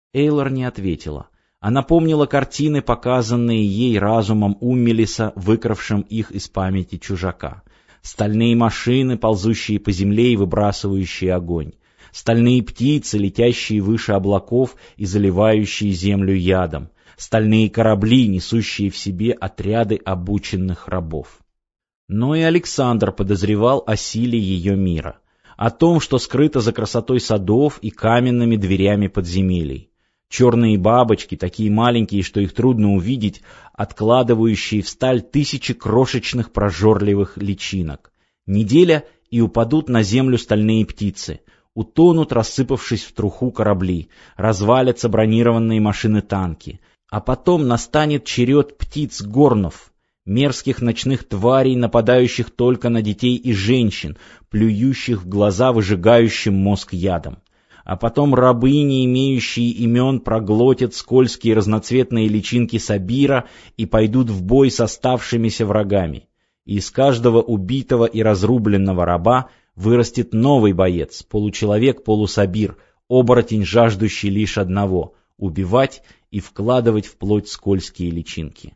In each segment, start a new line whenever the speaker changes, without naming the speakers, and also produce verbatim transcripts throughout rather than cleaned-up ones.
Эйлор не ответила. Она помнила картины, показанные ей разумом Уммелиса, выкравшим их из памяти чужака. Стальные машины, ползущие по земле и выбрасывающие огонь. Стальные птицы, летящие выше облаков и заливающие землю ядом. Стальные корабли, несущие в себе отряды обученных рабов. Но и Александр подозревал о силе ее мира, о том, что скрыто за красотой садов и каменными дверями подземелий. Черные бабочки, такие маленькие, что их трудно увидеть, откладывающие в сталь тысячи крошечных прожорливых личинок. Неделя, и упадут на землю стальные птицы, утонут, рассыпавшись в труху корабли, развалятся бронированные машины-танки. А потом настанет черед птиц-горнов, мерзких ночных тварей, нападающих только на детей и женщин, плюющих в глаза выжигающим мозг ядом. А потом рабы, не имеющие имен, проглотят скользкие разноцветные личинки Сабира и пойдут в бой с оставшимися врагами. И из каждого убитого и разрубленного раба вырастет новый боец, получеловек-полусабир, оборотень, жаждущий лишь одного — убивать и вкладывать в плоть скользкие личинки.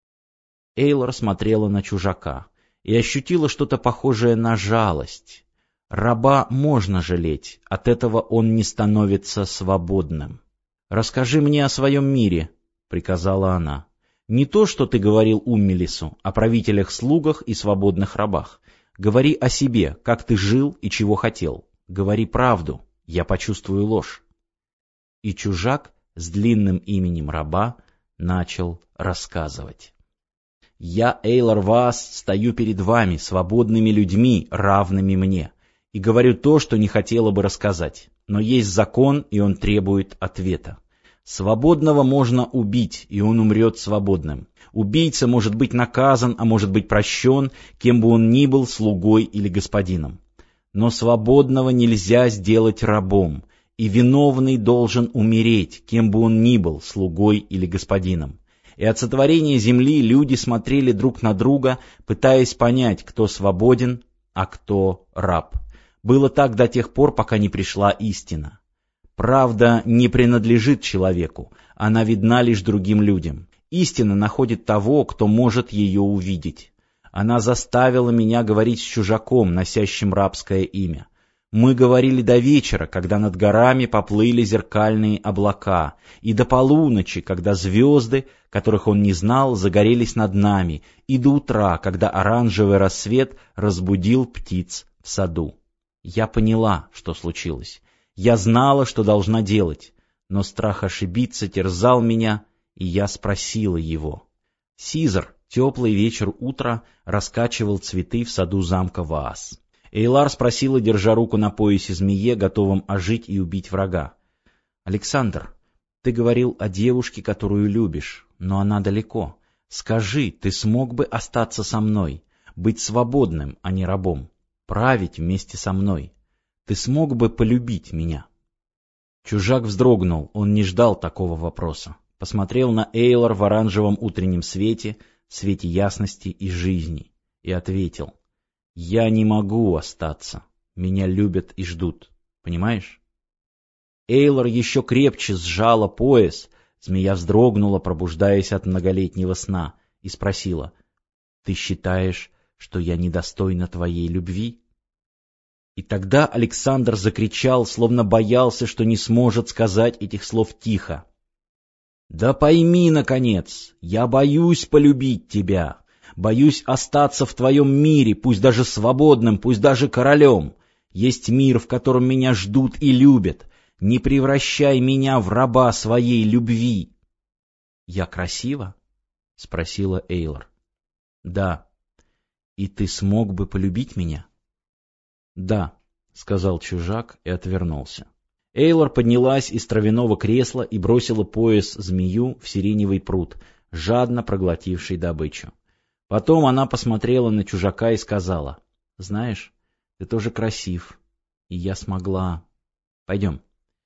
Эйлор смотрела на чужака и ощутила что-то похожее на жалость. Раба можно жалеть, от этого он не становится свободным. «Расскажи мне о своем мире», — приказала она. «Не то, что ты говорил Уммелису, о правителях-слугах и свободных рабах. Говори о себе, как ты жил и чего хотел. Говори правду, я почувствую ложь». И чужак с длинным именем раба начал рассказывать. «Я, Эйлор Ваас, стою перед вами, свободными людьми, равными мне, и говорю то, что не хотела бы рассказать. Но есть закон, и он требует ответа. Свободного можно убить, и он умрет свободным. Убийца может быть наказан, а может быть прощен, кем бы он ни был, слугой или господином. Но свободного нельзя сделать рабом, и виновный должен умереть, кем бы он ни был, слугой или господином. И от сотворения земли люди смотрели друг на друга, пытаясь понять, кто свободен, а кто раб. Было так до тех пор, пока не пришла истина. Правда не принадлежит человеку, она видна лишь другим людям. Истина находит того, кто может ее увидеть. Она заставила меня говорить с чужаком, носящим рабское имя. Мы говорили до вечера, когда над горами поплыли зеркальные облака, и до полуночи, когда звезды, которых он не знал, загорелись над нами, и до утра, когда оранжевый рассвет разбудил птиц в саду. Я поняла, что случилось. Я знала, что должна делать, но страх ошибиться терзал меня, и я спросила его. Сизар, теплый вечер утра, раскачивал цветы в саду замка Ваас. Эйлар спросила, держа руку на поясе змее, готовом ожить и убить врага. «Александр, ты говорил о девушке, которую любишь, но она далеко. Скажи, ты смог бы остаться со мной, быть свободным, а не рабом, править вместе со мной? Ты смог бы полюбить меня?» Чужак вздрогнул, он не ждал такого вопроса. Посмотрел на Эйлор в оранжевом утреннем свете, свете ясности и жизни, и ответил. «Я не могу остаться. Меня любят и ждут. Понимаешь?» Эйлор еще крепче сжала пояс, змея вздрогнула, пробуждаясь от многолетнего сна, и спросила. «Ты считаешь, что я недостойна твоей любви?» И тогда Александр закричал, словно боялся, что не сможет сказать этих слов тихо. «Да пойми, наконец, я боюсь полюбить тебя. Боюсь остаться в твоем мире, пусть даже свободным, пусть даже королем. Есть мир, в котором меня ждут и любят. Не превращай меня в раба своей любви». «Я красива?» — спросила Эйлор. «Да. И ты смог бы полюбить меня?» «Да», — сказал чужак и отвернулся. Эйлор поднялась из травяного кресла и бросила пояс змею в сиреневый пруд, жадно проглотивший добычу. Потом она посмотрела на чужака и сказала, «Знаешь, ты тоже красив, и я смогла. Пойдем.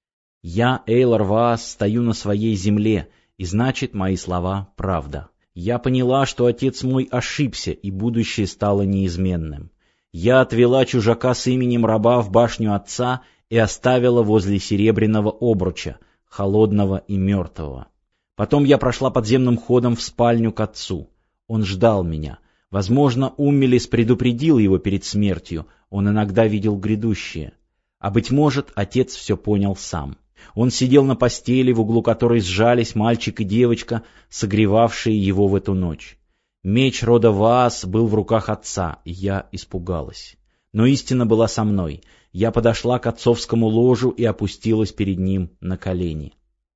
Я, Эйлор Ваас, стою на своей земле, и значит, мои слова — правда. Я поняла, что отец мой ошибся, и будущее стало неизменным. Я отвела чужака с именем раба в башню отца и оставила возле серебряного обруча, холодного и мертвого. Потом я прошла подземным ходом в спальню к отцу. Он ждал меня. Возможно, Уммелис предупредил его перед смертью, он иногда видел грядущее. А, быть может, отец все понял сам. Он сидел на постели, в углу которой сжались мальчик и девочка, согревавшие его в эту ночь. Меч рода Ваас был в руках отца, и я испугалась. Но истина была со мной. Я подошла к отцовскому ложу и опустилась перед ним на колени.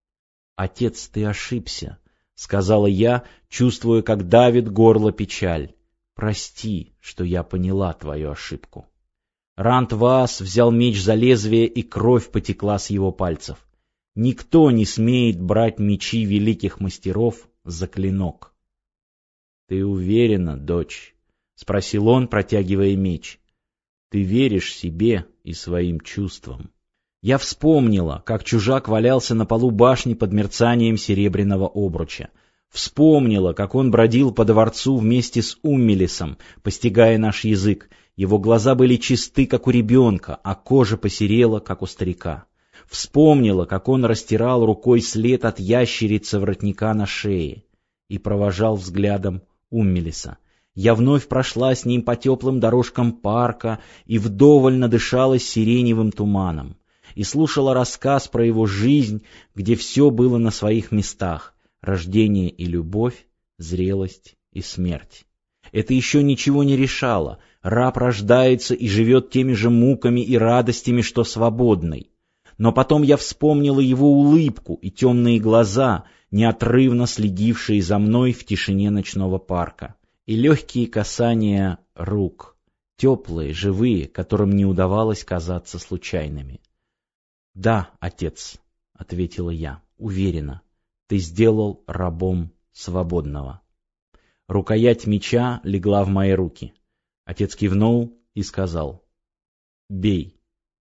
«Отец, ты ошибся», — сказала я, чувствуя, как давит горло печаль. «Прости, что я поняла твою ошибку». Рант Ваас взял меч за лезвие, и кровь потекла с его пальцев. Никто не смеет брать мечи великих мастеров за клинок. — Ты уверена, дочь? — спросил он, протягивая меч. — Ты веришь себе и своим чувствам. Я вспомнила, как чужак валялся на полу башни под мерцанием серебряного обруча. Вспомнила, как он бродил по дворцу вместе с Уммелисом, постигая наш язык. Его глаза были чисты, как у ребенка, а кожа посерела, как у старика. Вспомнила, как он растирал рукой след от ящерицы воротника на шее и провожал взглядом Уммелиса. Я вновь прошла с ним по теплым дорожкам парка и вдоволь надышалась сиреневым туманом. И слушала рассказ про его жизнь, где все было на своих местах: рождение и любовь, зрелость и смерть. Это еще ничего не решало. Раб рождается и живет теми же муками и радостями, что свободный. Но потом я вспомнила его улыбку и темные глаза, неотрывно следившие за мной в тишине ночного парка, и легкие касания рук, теплые, живые, которым не удавалось казаться случайными. «Да, отец», — ответила я, уверенно, — «ты сделал рабом свободного». Рукоять меча легла в мои руки. Отец кивнул и сказал: «Бей».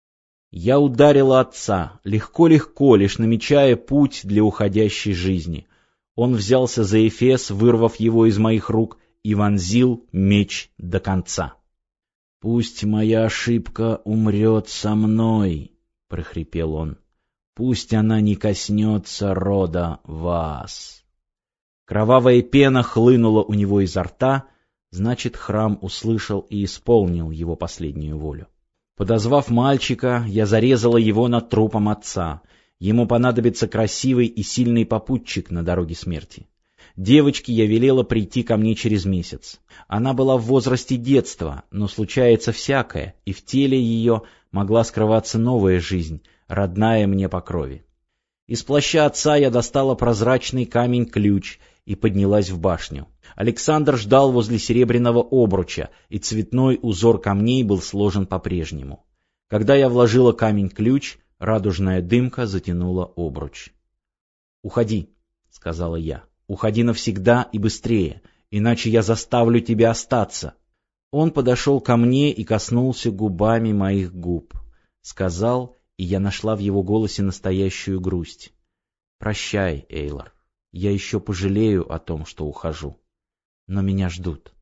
Я ударила отца, легко-легко, лишь намечая путь для уходящей жизни. Он взялся за эфес, вырвав его из моих рук, и вонзил меч до конца. «Пусть моя ошибка умрет со мной», — прохрипел он. «Пусть она не коснется рода Ваас». Кровавая пена хлынула у него изо рта, значит, храм услышал и исполнил его последнюю волю. Подозвав мальчика, я зарезала его над трупом отца. Ему понадобится красивый и сильный попутчик на дороге смерти. Девочке я велела прийти ко мне через месяц. Она была в возрасте детства, но случается всякое, и в теле ее могла скрываться новая жизнь, родная мне по крови. Из плаща отца я достала прозрачный камень-ключ и поднялась в башню. Александр ждал возле серебряного обруча, и цветной узор камней был сложен по-прежнему. Когда я вложила камень-ключ, радужная дымка затянула обруч. «Уходи», — сказала я, — «уходи навсегда и быстрее, иначе я заставлю тебя остаться». Он подошел ко мне и коснулся губами моих губ. Сказал, и я нашла в его голосе настоящую грусть: «Прощай, Эйлар, я еще пожалею о том, что ухожу. Но меня ждут».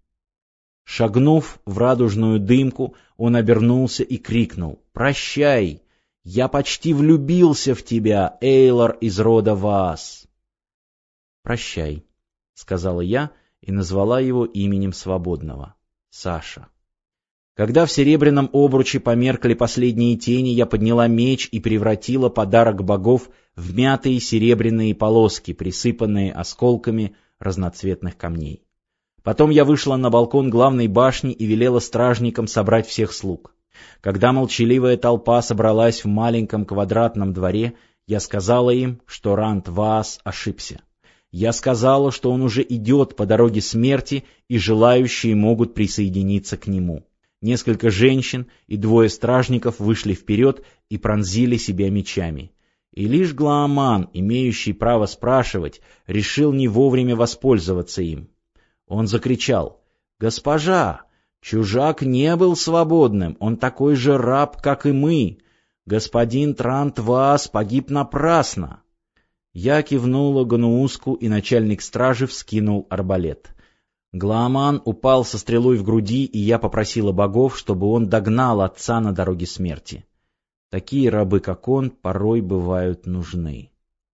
Шагнув в радужную дымку, он обернулся и крикнул: «Прощай! Я почти влюбился в тебя, Эйлар из рода Ваас!» «Прощай», — сказала я и назвала его именем свободного — Саша. Когда в серебряном обруче померкли последние тени, я подняла меч и превратила подарок богов в мятые серебряные полоски, присыпанные осколками разноцветных камней. Потом я вышла на балкон главной башни и велела стражникам собрать всех слуг. Когда молчаливая толпа собралась в маленьком квадратном дворе, я сказала им, что Рант Ваас ошибся. Я сказала, что он уже идет по дороге смерти, и желающие могут присоединиться к нему. Несколько женщин и двое стражников вышли вперед и пронзили себя мечами. И лишь Глааман, имеющий право спрашивать, решил не вовремя воспользоваться им. Он закричал: «Госпожа, чужак не был свободным, он такой же раб, как и мы. Господин Трант Ваас погиб напрасно». Я кивнула Ганууску, и начальник стражи вскинул арбалет. Глааман упал со стрелой в груди, и я попросила богов, чтобы он догнал отца на дороге смерти. Такие рабы, как он, порой бывают нужны.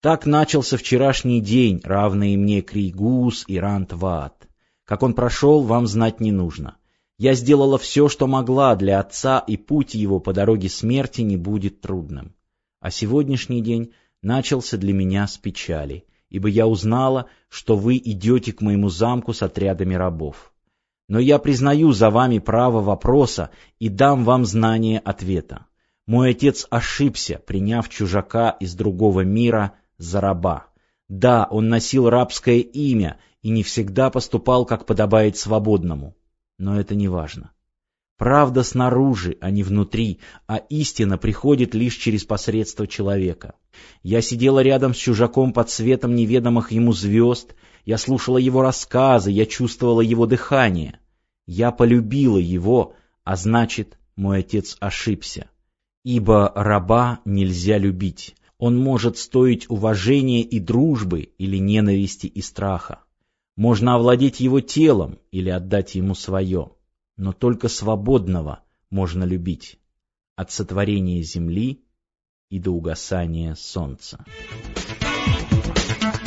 Так начался вчерашний день, равные мне Крейгус и Рантваат. Как он прошел, вам знать не нужно. Я сделала все, что могла для отца, и путь его по дороге смерти не будет трудным. А сегодняшний день начался для меня с печали, ибо я узнала, что вы идете к моему замку с отрядами рабов. Но я признаю за вами право вопроса и дам вам знание ответа. Мой отец ошибся, приняв чужака из другого мира за раба. Да, он носил рабское имя и не всегда поступал, как подобает свободному. Но это не важно. Правда снаружи, а не внутри, а истина приходит лишь через посредство человека. Я сидела рядом с чужаком под светом неведомых ему звезд, я слушала его рассказы, я чувствовала его дыхание. Я полюбила его, а значит, мой отец ошибся. Ибо раба нельзя любить. Он может стоить уважения и дружбы или ненависти и страха. Можно овладеть его телом или отдать ему свое. Но только свободного можно любить. От сотворения земли и до угасания солнца.